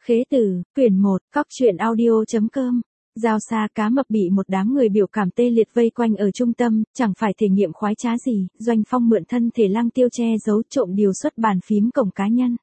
Khế Tử, quyển 1, Cóc truyện audio.com. Giao xa cá mập bị một đám người biểu cảm tê liệt vây quanh ở trung tâm, chẳng phải thể nghiệm khoái trá gì, Doanh Phong mượn thân thể Lăng Tiêu che giấu trộm điều xuất bàn phím cổng cá nhân.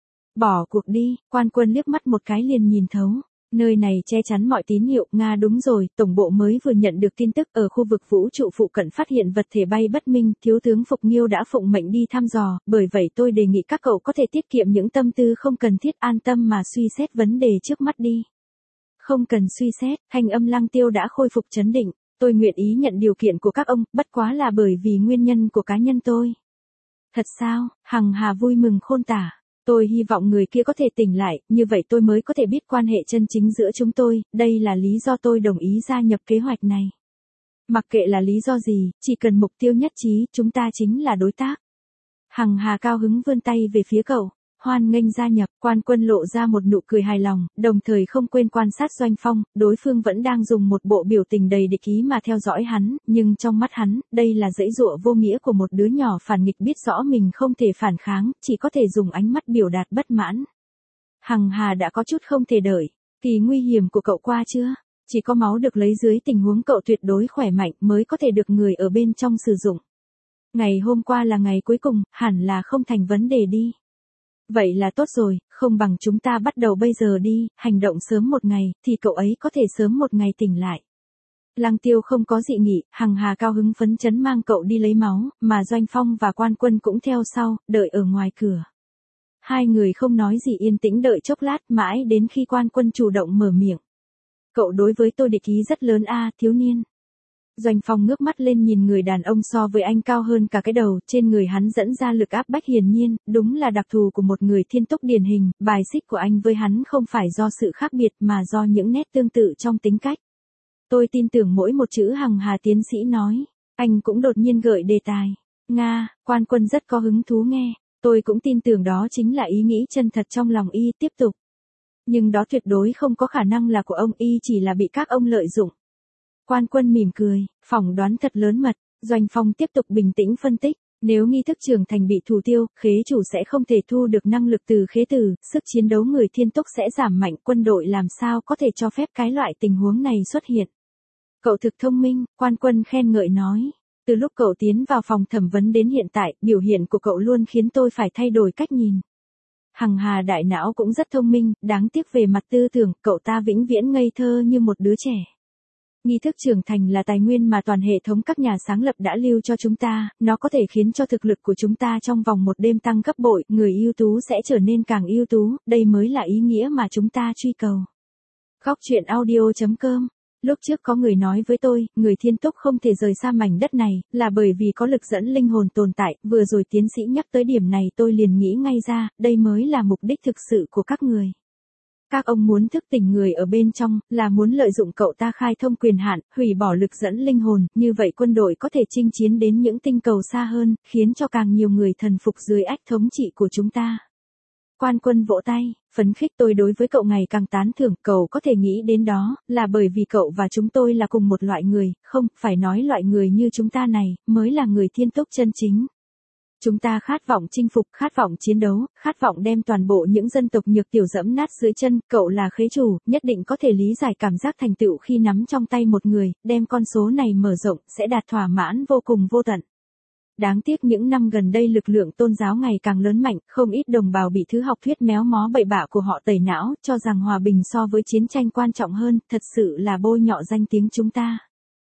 Bỏ cuộc đi, Quan Quân liếc mắt một cái liền nhìn thấu. Nơi này che chắn mọi tín hiệu, Nga đúng rồi, tổng bộ mới vừa nhận được tin tức ở khu vực vũ trụ phụ cận phát hiện vật thể bay bất minh, thiếu tướng Phục Nghiêu đã phụng mệnh đi thăm dò, bởi vậy tôi đề nghị các cậu có thể tiết kiệm những tâm tư không cần thiết, an tâm mà suy xét vấn đề trước mắt đi. Không cần suy xét, thanh âm Lăng Tiêu đã khôi phục trấn định, tôi nguyện ý nhận điều kiện của các ông, bất quá là bởi vì nguyên nhân của cá nhân tôi. Thật sao? Hằng Hà vui mừng khôn tả. Tôi hy vọng người kia có thể tỉnh lại, như vậy tôi mới có thể biết quan hệ chân chính giữa chúng tôi, đây là lý do tôi đồng ý gia nhập kế hoạch này. Mặc kệ là lý do gì, chỉ cần mục tiêu nhất trí, chúng ta chính là đối tác. Hằng Hà cao hứng vươn tay về phía cậu, hoan nghênh gia nhập, Quan Quân lộ ra một nụ cười hài lòng, đồng thời không quên quan sát Doanh Phong, đối phương vẫn đang dùng một bộ biểu tình đầy địch ý mà theo dõi hắn, nhưng trong mắt hắn, đây là giãy giụa vô nghĩa của một đứa nhỏ phản nghịch biết rõ mình không thể phản kháng, chỉ có thể dùng ánh mắt biểu đạt bất mãn. Hằng Hà đã có chút không thể đợi, kỳ nguy hiểm của cậu qua chưa? Chỉ có máu được lấy dưới tình huống cậu tuyệt đối khỏe mạnh mới có thể được người ở bên trong sử dụng. Ngày hôm qua là ngày cuối cùng, hẳn là không thành vấn đề đi. Vậy là tốt rồi, không bằng chúng ta bắt đầu bây giờ đi, hành động sớm một ngày, thì cậu ấy có thể sớm một ngày tỉnh lại. Lăng Tiêu không có dị nghị, Hằng Hà cao hứng phấn chấn mang cậu đi lấy máu, mà Doanh Phong và Quan Quân cũng theo sau, đợi ở ngoài cửa. Hai người không nói gì yên tĩnh đợi chốc lát mãi đến khi Quan Quân chủ động mở miệng. Cậu đối với tôi địch ý rất lớn a, thiếu niên. Doanh Phong ngước mắt lên nhìn người đàn ông so với anh cao hơn cả cái đầu, trên người hắn dẫn ra lực áp bách hiển nhiên, đúng là đặc thù của một người thiên túc điển hình, bài xích của anh với hắn không phải do sự khác biệt mà do những nét tương tự trong tính cách. Tôi tin tưởng mỗi một chữ Hằng Hà tiến sĩ nói, anh cũng đột nhiên gợi đề tài. Nga, Quan Quân rất có hứng thú nghe, tôi cũng tin tưởng đó chính là ý nghĩ chân thật trong lòng y, tiếp tục. Nhưng đó tuyệt đối không có khả năng là của ông, y chỉ là bị các ông lợi dụng. Quan Quân mỉm cười, phỏng đoán thật lớn mật, Doanh Phong tiếp tục bình tĩnh phân tích, nếu nghi thức trưởng thành bị thủ tiêu, khế chủ sẽ không thể thu được năng lực từ khế tử, sức chiến đấu người thiên túc sẽ giảm mạnh, quân đội làm sao có thể cho phép cái loại tình huống này xuất hiện. Cậu thực thông minh, Quan Quân khen ngợi nói, từ lúc cậu tiến vào phòng thẩm vấn đến hiện tại, biểu hiện của cậu luôn khiến tôi phải thay đổi cách nhìn. Hằng Hà đại não cũng rất thông minh, đáng tiếc về mặt tư tưởng, cậu ta vĩnh viễn ngây thơ như một đứa trẻ. Nghi thức trưởng thành là tài nguyên mà toàn hệ thống các nhà sáng lập đã lưu cho chúng ta, nó có thể khiến cho thực lực của chúng ta trong vòng một đêm tăng gấp bội, người ưu tú sẽ trở nên càng ưu tú, đây mới là ý nghĩa mà chúng ta truy cầu. Cóc truyện audio.com. Lúc trước có người nói với tôi, người thiên túc không thể rời xa mảnh đất này, là bởi vì có lực dẫn linh hồn tồn tại, vừa rồi tiến sĩ nhắc tới điểm này tôi liền nghĩ ngay ra, đây mới là mục đích thực sự của các người. Các ông muốn thức tỉnh người ở bên trong, là muốn lợi dụng cậu ta khai thông quyền hạn, hủy bỏ lực dẫn linh hồn, như vậy quân đội có thể chinh chiến đến những tinh cầu xa hơn, khiến cho càng nhiều người thần phục dưới ách thống trị của chúng ta. Quan Quân vỗ tay, phấn khích, tôi đối với cậu ngày càng tán thưởng, cậu có thể nghĩ đến đó, là bởi vì cậu và chúng tôi là cùng một loại người, không, phải nói loại người như chúng ta này, mới là người thiên túc chân chính. Chúng ta khát vọng chinh phục, khát vọng chiến đấu, khát vọng đem toàn bộ những dân tộc nhược tiểu dẫm nát dưới chân, cậu là khế chủ, nhất định có thể lý giải cảm giác thành tựu khi nắm trong tay một người, đem con số này mở rộng, sẽ đạt thỏa mãn vô cùng vô tận. Đáng tiếc những năm gần đây lực lượng tôn giáo ngày càng lớn mạnh, không ít đồng bào bị thứ học thuyết méo mó bậy bạ của họ tẩy não, cho rằng hòa bình so với chiến tranh quan trọng hơn, thật sự là bôi nhọ danh tiếng chúng ta.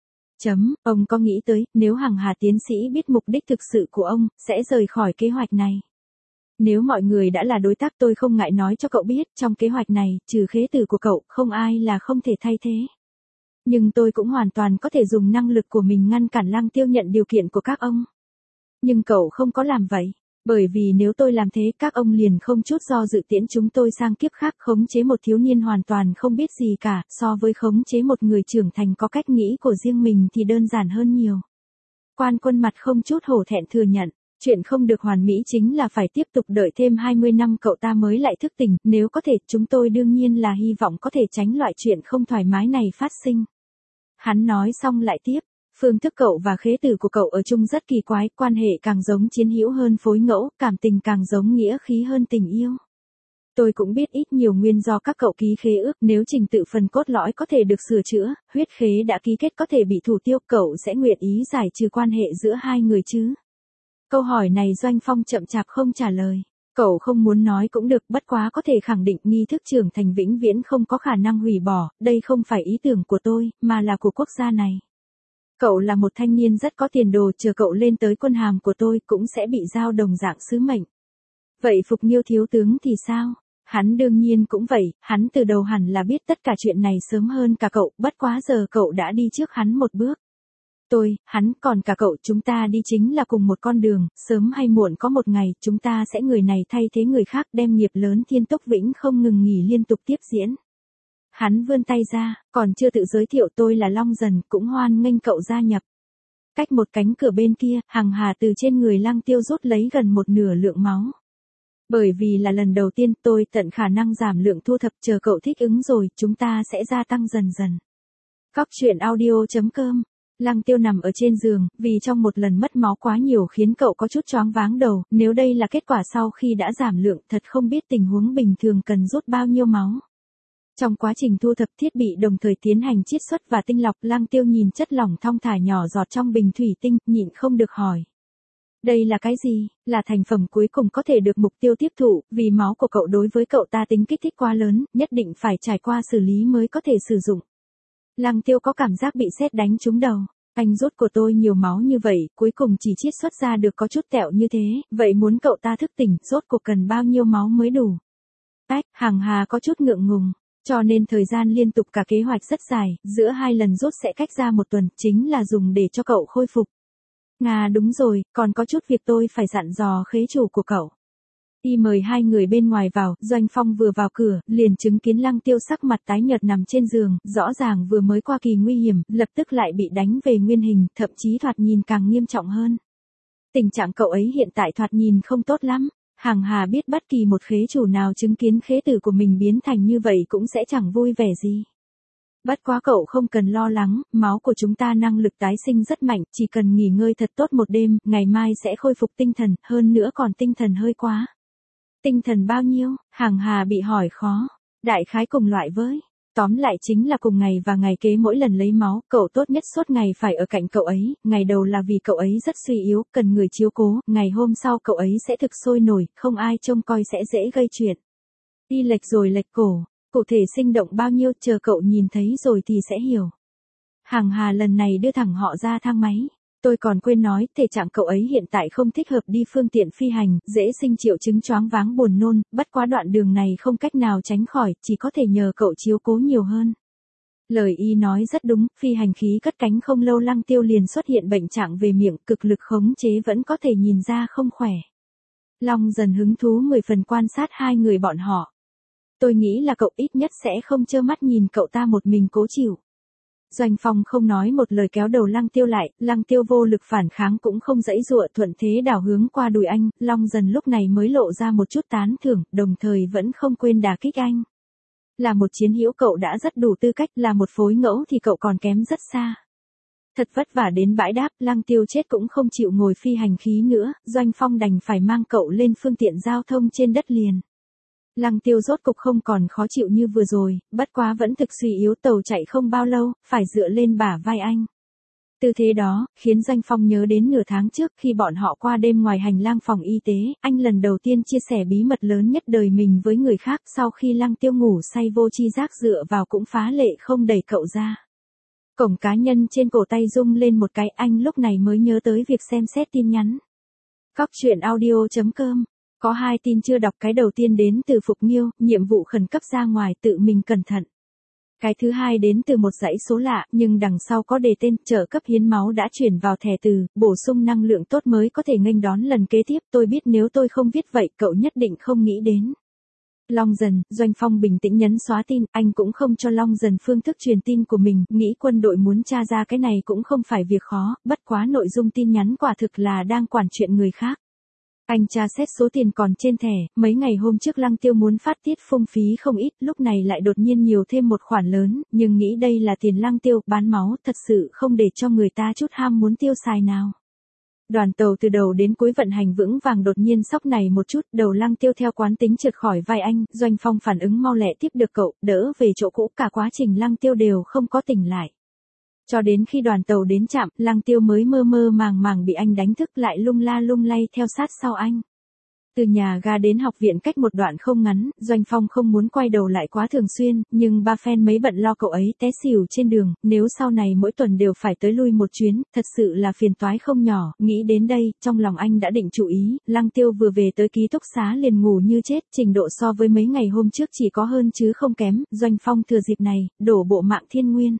Ông có nghĩ tới, nếu Hằng Hà tiến sĩ biết mục đích thực sự của ông, sẽ rời khỏi kế hoạch này. Nếu mọi người đã là đối tác tôi không ngại nói cho cậu biết, trong kế hoạch này, trừ khế tử của cậu, không ai là không thể thay thế. Nhưng tôi cũng hoàn toàn có thể dùng năng lực của mình ngăn cản Lăng Tiêu nhận điều kiện của các ông. Nhưng cậu không có làm vậy. Bởi vì nếu tôi làm thế các ông liền không chút do dự tiễn chúng tôi sang kiếp khác, khống chế một thiếu niên hoàn toàn không biết gì cả, so với khống chế một người trưởng thành có cách nghĩ của riêng mình thì đơn giản hơn nhiều. Quan Quân mặt không chút hổ thẹn thừa nhận, chuyện không được hoàn mỹ chính là phải tiếp tục đợi thêm 20 năm cậu ta mới lại thức tỉnh, nếu có thể chúng tôi đương nhiên là hy vọng có thể tránh loại chuyện không thoải mái này phát sinh. Hắn nói xong lại tiếp. Phương thức cậu và khế tử của cậu ở chung rất kỳ quái, quan hệ càng giống chiến hữu hơn phối ngẫu, cảm tình càng giống nghĩa khí hơn tình yêu. Tôi cũng biết ít nhiều nguyên do các cậu ký khế ước, nếu trình tự phần cốt lõi có thể được sửa chữa, huyết khế đã ký kết có thể bị thủ tiêu, cậu sẽ nguyện ý giải trừ quan hệ giữa hai người chứ? Câu hỏi này Doanh Phong chậm chạp không trả lời. Cậu không muốn nói cũng được, bất quá có thể khẳng định nghi thức trưởng thành vĩnh viễn không có khả năng hủy bỏ, đây không phải ý tưởng của tôi, mà là của quốc gia này. Cậu là một thanh niên rất có tiền đồ, chờ cậu lên tới quân hàm của tôi cũng sẽ bị giao đồng dạng sứ mệnh. Vậy Phục Nghiêu thiếu tướng thì sao? Hắn đương nhiên cũng vậy, hắn từ đầu hẳn là biết tất cả chuyện này sớm hơn cả cậu, bất quá giờ cậu đã đi trước hắn một bước. Tôi, hắn, còn cả cậu, chúng ta đi chính là cùng một con đường, sớm hay muộn có một ngày, chúng ta sẽ người này thay thế người khác, đem nghiệp lớn Thiên Túc Vĩnh không ngừng nghỉ liên tục tiếp diễn. Hắn vươn tay ra, còn chưa tự giới thiệu, tôi là Long Dần, cũng hoan nghênh cậu gia nhập. Cách một cánh cửa bên kia, Hằng Hà từ trên người Lăng Tiêu rút lấy gần một nửa lượng máu. Bởi vì là lần đầu tiên, tôi tận khả năng giảm lượng thu thập, chờ cậu thích ứng rồi, chúng ta sẽ gia tăng dần dần. Cóc truyện audio.com. Lăng Tiêu nằm ở trên giường, vì trong một lần mất máu quá nhiều khiến cậu có chút choáng váng đầu, nếu đây là kết quả sau khi đã giảm lượng, thật không biết tình huống bình thường cần rút bao nhiêu máu. Trong quá trình thu thập thiết bị đồng thời tiến hành chiết xuất và tinh lọc, Lăng Tiêu nhìn chất lỏng thong thả nhỏ giọt trong bình thủy tinh, nhịn không được hỏi. Đây là cái gì? Là thành phẩm cuối cùng có thể được mục tiêu tiếp thụ, vì máu của cậu đối với cậu ta tính kích thích quá lớn, nhất định phải trải qua xử lý mới có thể sử dụng. Lăng Tiêu có cảm giác bị sét đánh trúng đầu. Anh rút của tôi nhiều máu như vậy, cuối cùng chỉ chiết xuất ra được có chút tẹo như thế, vậy muốn cậu ta thức tỉnh, rốt cuộc cần bao nhiêu máu mới đủ? Hằng Hà có chút ngượng ngùng. Cho nên thời gian liên tục cả kế hoạch rất dài, giữa hai lần rút sẽ cách ra một tuần, chính là dùng để cho cậu khôi phục. Đúng rồi, còn có chút việc tôi phải dặn dò khế chủ của cậu. Y mời hai người bên ngoài vào, Doanh Phong vừa vào cửa, liền chứng kiến Lăng Tiêu sắc mặt tái nhợt nằm trên giường, rõ ràng vừa mới qua kỳ nguy hiểm, lập tức lại bị đánh về nguyên hình, thậm chí thoạt nhìn càng nghiêm trọng hơn. Tình trạng cậu ấy hiện tại thoạt nhìn không tốt lắm. Hằng Hà biết bất kỳ một khế chủ nào chứng kiến khế tử của mình biến thành như vậy cũng sẽ chẳng vui vẻ gì. Bất quá cậu không cần lo lắng, máu của chúng ta năng lực tái sinh rất mạnh, chỉ cần nghỉ ngơi thật tốt một đêm, ngày mai sẽ khôi phục tinh thần, hơn nữa còn tinh thần hơi quá. Tinh thần bao nhiêu? Hằng Hà bị hỏi khó. Đại khái cùng loại với. Tóm lại chính là cùng ngày và ngày kế mỗi lần lấy máu, cậu tốt nhất suốt ngày phải ở cạnh cậu ấy, ngày đầu là vì cậu ấy rất suy yếu, cần người chiếu cố, ngày hôm sau cậu ấy sẽ thực sôi nổi, không ai trông coi sẽ dễ gây chuyện. Đi lệch rồi lệch cổ, cụ thể sinh động bao nhiêu, chờ cậu nhìn thấy rồi thì sẽ hiểu. Hằng Hà lần này đưa thẳng họ ra thang máy. Tôi còn quên nói, thể trạng cậu ấy hiện tại không thích hợp đi phương tiện phi hành, dễ sinh triệu chứng choáng váng buồn nôn, bất quá đoạn đường này không cách nào tránh khỏi, chỉ có thể nhờ cậu chiếu cố nhiều hơn. Lời y nói rất đúng, phi hành khí cất cánh không lâu Lăng Tiêu liền xuất hiện bệnh trạng về miệng, cực lực khống chế vẫn có thể nhìn ra không khỏe. Long Dần hứng thú 10 phần quan sát hai người bọn họ. Tôi nghĩ là cậu ít nhất sẽ không trơ mắt nhìn cậu ta một mình cố chịu. Doanh Phong không nói một lời kéo đầu Lăng Tiêu lại, Lăng Tiêu vô lực phản kháng cũng không giãy giụa, thuận thế đảo hướng qua đùi anh, Long Dần lúc này mới lộ ra một chút tán thưởng, đồng thời vẫn không quên đả kích anh. Là một chiến hữu cậu đã rất đủ tư cách, là một phối ngẫu thì cậu còn kém rất xa. Thật vất vả đến bãi đáp, Lăng Tiêu chết cũng không chịu ngồi phi hành khí nữa, Doanh Phong đành phải mang cậu lên phương tiện giao thông trên đất liền. Lăng Tiêu rốt cục không còn khó chịu như vừa rồi, bất quá vẫn thực suy yếu, tàu chạy không bao lâu, phải dựa lên bả vai anh. Tư thế đó, khiến Doanh Phong nhớ đến nửa tháng trước khi bọn họ qua đêm ngoài hành lang phòng y tế, anh lần đầu tiên chia sẻ bí mật lớn nhất đời mình với người khác, sau khi Lăng Tiêu ngủ say vô tri giác dựa vào cũng phá lệ không đẩy cậu ra. Cổng cá nhân trên cổ tay rung lên một cái, anh lúc này mới nhớ tới việc xem xét tin nhắn. Cóc truyện audio.com. Có 2 tin chưa đọc, cái đầu tiên đến từ Phục Nghiêu, nhiệm vụ khẩn cấp ra ngoài tự mình cẩn thận. Cái thứ hai đến từ một dãy số lạ, nhưng đằng sau có đề tên, trợ cấp hiến máu đã chuyển vào thẻ từ, bổ sung năng lượng tốt mới có thể nghênh đón lần kế tiếp, tôi biết nếu tôi không viết vậy, cậu nhất định không nghĩ đến. Long Dần, Doanh Phong bình tĩnh nhấn xóa tin, anh cũng không cho Long Dần phương thức truyền tin của mình, nghĩ quân đội muốn tra ra cái này cũng không phải việc khó, bất quá nội dung tin nhắn quả thực là đang quản chuyện người khác. Anh tra xét số tiền còn trên thẻ, mấy ngày hôm trước Lăng Tiêu muốn phát tiết phung phí không ít, lúc này lại đột nhiên nhiều thêm một khoản lớn, nhưng nghĩ đây là tiền Lăng Tiêu bán máu, thật sự không để cho người ta chút ham muốn tiêu xài nào. Đoàn tàu từ đầu đến cuối vận hành vững vàng, đột nhiên sóc này một chút, đầu Lăng Tiêu theo quán tính trượt khỏi vai anh, Doanh Phong phản ứng mau lẹ tiếp được cậu, đỡ về chỗ cũ, cả quá trình Lăng Tiêu đều không có tỉnh lại. Cho đến khi đoàn tàu đến trạm, Lăng Tiêu mới mơ mơ màng màng bị anh đánh thức, lại lung la lung lay theo sát sau anh. Từ nhà ga đến học viện cách một đoạn không ngắn, Doanh Phong không muốn quay đầu lại quá thường xuyên, nhưng ba phen mấy bận lo cậu ấy té xỉu trên đường, nếu sau này mỗi tuần đều phải tới lui một chuyến, thật sự là phiền toái không nhỏ. Nghĩ đến đây, trong lòng anh đã định chủ ý. Lăng Tiêu vừa về tới ký túc xá liền ngủ như chết, trình độ so với mấy ngày hôm trước chỉ có hơn chứ không kém. Doanh Phong thừa dịp này, đổ bộ mạng thiên nguyên.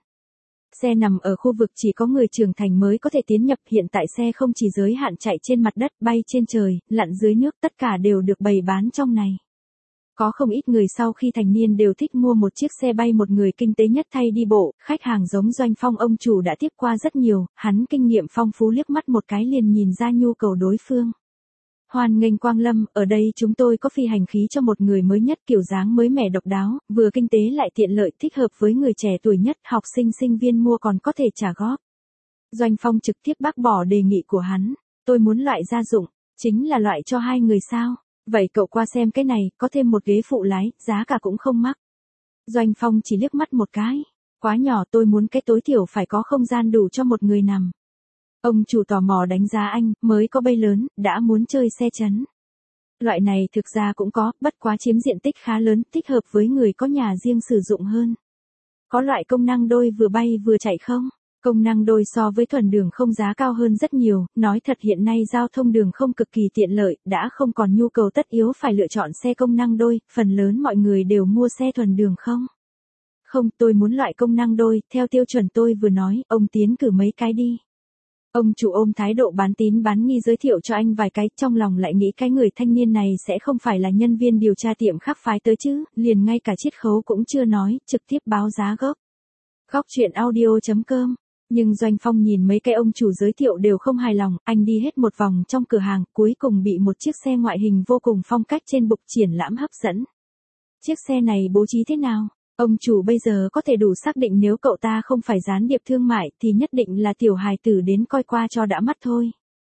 Xe nằm ở khu vực chỉ có người trưởng thành mới có thể tiến nhập, hiện tại xe không chỉ giới hạn chạy trên mặt đất, bay trên trời, lặn dưới nước, tất cả đều được bày bán trong này. Có không ít người sau khi thành niên đều thích mua một chiếc xe bay một người kinh tế nhất thay đi bộ, khách hàng giống Doanh Phong ông chủ đã tiếp qua rất nhiều, hắn kinh nghiệm phong phú liếc mắt một cái liền nhìn ra nhu cầu đối phương. Hoan nghênh quang lâm, ở đây chúng tôi có phi hành khí cho một người mới nhất, kiểu dáng mới mẻ độc đáo, vừa kinh tế lại tiện lợi, thích hợp với người trẻ tuổi nhất, học sinh sinh viên mua còn có thể trả góp. Doanh Phong trực tiếp bác bỏ đề nghị của hắn, tôi muốn loại gia dụng, chính là loại cho 2 người sao? Vậy cậu qua xem cái này, có thêm một ghế phụ lái, giá cả cũng không mắc. Doanh Phong chỉ liếc mắt một cái, quá nhỏ, tôi muốn cái tối thiểu phải có không gian đủ cho một người nằm. Ông chủ tò mò đánh giá anh, mới có bay lớn, đã muốn chơi xe chấn. Loại này thực ra cũng có, bất quá chiếm diện tích khá lớn, thích hợp với người có nhà riêng sử dụng hơn. Có loại công năng đôi vừa bay vừa chạy không? Công năng đôi so với thuần đường không giá cao hơn rất nhiều, nói thật hiện nay giao thông đường không cực kỳ tiện lợi, đã không còn nhu cầu tất yếu phải lựa chọn xe công năng đôi, phần lớn mọi người đều mua xe thuần đường không? Không, tôi muốn loại công năng đôi, theo tiêu chuẩn tôi vừa nói, ông tiến cử mấy cái đi. Ông chủ ôm thái độ bán tín bán nghi giới thiệu cho anh vài cái, trong lòng lại nghĩ cái người thanh niên này sẽ không phải là nhân viên điều tra tiệm khác phái tới chứ, liền ngay cả chiết khấu cũng chưa nói, trực tiếp báo giá gốc. Góc chuyện audio.com. Nhưng Doanh Phong nhìn mấy cái ông chủ giới thiệu đều không hài lòng, anh đi hết một vòng trong cửa hàng, cuối cùng bị một chiếc xe ngoại hình vô cùng phong cách trên bục triển lãm hấp dẫn. Chiếc xe này bố trí thế nào? Ông chủ bây giờ có thể đủ xác định nếu cậu ta không phải gián điệp thương mại thì nhất định là tiểu hài tử đến coi qua cho đã mắt thôi.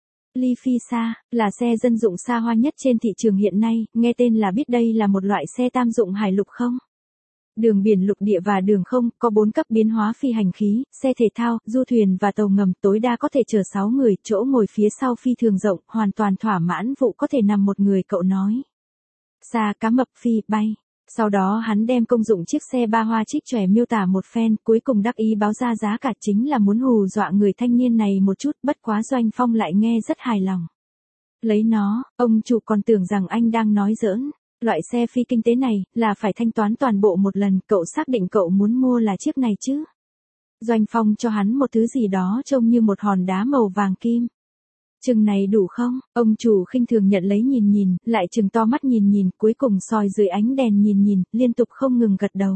Lifisa, là xe dân dụng xa hoa nhất trên thị trường hiện nay, nghe tên là biết đây là một loại xe tam dụng hải lục không? Đường biển lục địa và đường không, có 4 cấp biến hóa phi hành khí, xe thể thao, du thuyền và tàu ngầm, tối đa có thể chở 6 người, chỗ ngồi phía sau phi thường rộng, hoàn toàn thỏa mãn vụ có thể nằm một người, cậu nói. Xa cá mập phi bay. Sau đó hắn đem công dụng chiếc xe ba hoa trích chòe miêu tả một phen, cuối cùng đắc ý báo ra giá cả, chính là muốn hù dọa người thanh niên này một chút, bất quá Doanh Phong lại nghe rất hài lòng. Lấy nó, ông chủ còn tưởng rằng anh đang nói giỡn. Loại xe phi kinh tế này, là phải thanh toán toàn bộ một lần, cậu xác định cậu muốn mua là chiếc này chứ? Doanh Phong cho hắn một thứ gì đó trông như một hòn đá màu vàng kim. Chừng này đủ không? Ông chủ khinh thường nhận lấy nhìn nhìn, lại chừng to mắt nhìn nhìn, cuối cùng soi dưới ánh đèn nhìn nhìn, liên tục không ngừng gật đầu.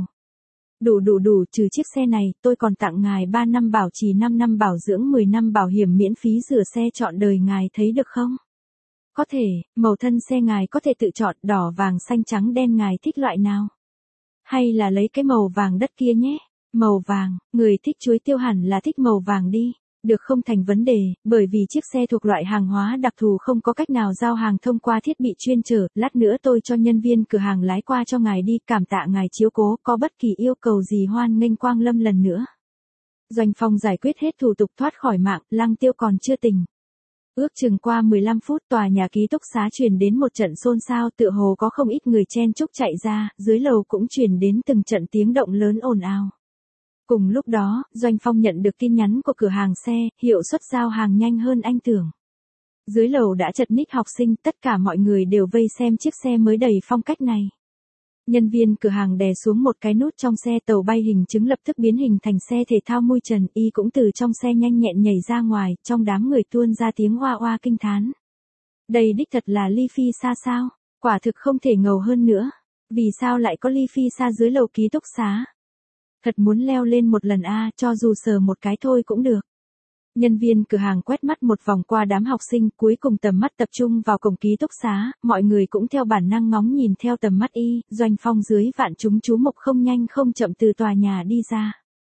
Đủ, trừ chiếc xe này, tôi còn tặng ngài 3 năm bảo trì, 5 năm bảo dưỡng, 10 năm bảo hiểm miễn phí rửa xe trọn đời, ngài thấy được không? Có thể, màu thân xe ngài có thể tự chọn, đỏ vàng xanh trắng đen, ngài thích loại nào? Hay là lấy cái màu vàng đất kia nhé? Màu vàng, người thích chuối tiêu hẳn là thích màu vàng đi. Được, không thành vấn đề, bởi vì chiếc xe thuộc loại hàng hóa đặc thù không có cách nào giao hàng thông qua thiết bị chuyên chở, lát nữa tôi cho nhân viên cửa hàng lái qua cho ngài đi, cảm tạ ngài chiếu cố, có bất kỳ yêu cầu gì hoan nghênh quang lâm lần nữa. Doanh Phong giải quyết hết thủ tục thoát khỏi mạng, Lăng Tiêu còn chưa tỉnh. Ước chừng qua 15 phút tòa nhà ký túc xá truyền đến một trận xôn xao, tựa hồ có không ít người chen chúc chạy ra, dưới lầu cũng truyền đến từng trận tiếng động lớn ồn ào. Cùng lúc đó, Doanh Phong nhận được tin nhắn của cửa hàng xe, hiệu suất giao hàng nhanh hơn anh tưởng. Dưới lầu đã chật ních học sinh, tất cả mọi người đều vây xem chiếc xe mới đầy phong cách này. Nhân viên cửa hàng đè xuống một cái nút trong xe, tàu bay hình chứng lập tức biến hình thành xe thể thao mui trần, y cũng từ trong xe nhanh nhẹn nhảy ra ngoài, trong đám người tuôn ra tiếng oa oa kinh thán. Đây đích thật là Lifisa sao? Quả thực không thể ngầu hơn nữa. Vì sao lại có Lifisa dưới lầu ký túc xá? Thật muốn leo lên một lần a, cho dù sờ một cái thôi cũng được. Nhân viên cửa hàng quét mắt một vòng qua đám học sinh, cuối cùng tầm mắt tập trung vào cổng ký túc xá, mọi người cũng theo bản năng ngóng nhìn theo tầm mắt y, Doanh Phong dưới vạn chúng chú mục không nhanh không chậm từ tòa nhà đi ra.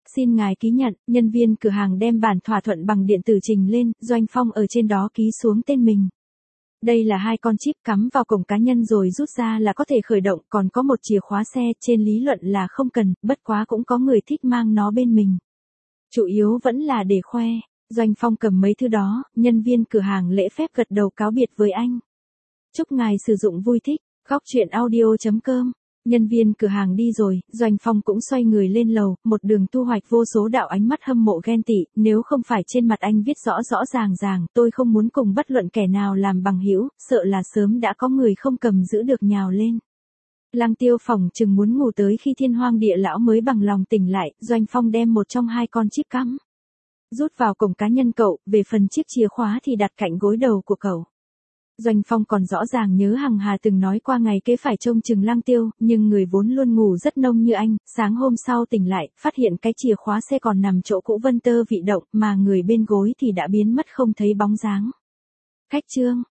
Xin ngài ký nhận, nhân viên cửa hàng đem bản thỏa thuận bằng điện tử trình lên, Doanh Phong ở trên đó ký xuống tên mình. Đây là 2 con chip cắm vào cổng cá nhân rồi rút ra là có thể khởi động, còn có một chìa khóa xe, trên lý luận là không cần, bất quá cũng có người thích mang nó bên mình. Chủ yếu vẫn là để khoe. Doanh Phong cầm mấy thứ đó, nhân viên cửa hàng lễ phép gật đầu cáo biệt với anh. Chúc ngài sử dụng vui thích. Góc truyện audio.com. Nhân viên cửa hàng đi rồi, Doanh Phong cũng xoay người lên lầu, một đường thu hoạch vô số đạo ánh mắt hâm mộ ghen tị, nếu không phải trên mặt anh viết rõ rõ ràng, tôi không muốn cùng bất luận kẻ nào làm bằng hữu, sợ là sớm đã có người không cầm giữ được nhào lên. Lăng Tiêu phỏng chừng muốn ngủ tới khi thiên hoang địa lão mới bằng lòng tỉnh lại, Doanh Phong đem một trong 2 con chip cắm rút vào cổng cá nhân cậu, về phần chiếc chìa khóa thì đặt cạnh gối đầu của cậu. Doanh Phong còn rõ ràng nhớ Hằng Hà từng nói qua ngày kế phải trông chừng Lăng Tiêu, nhưng người vốn luôn ngủ rất nông như anh, sáng hôm sau tỉnh lại, phát hiện cái chìa khóa xe còn nằm chỗ cũ vân tơ vị động, mà người bên gối thì đã biến mất không thấy bóng dáng. Khách chương.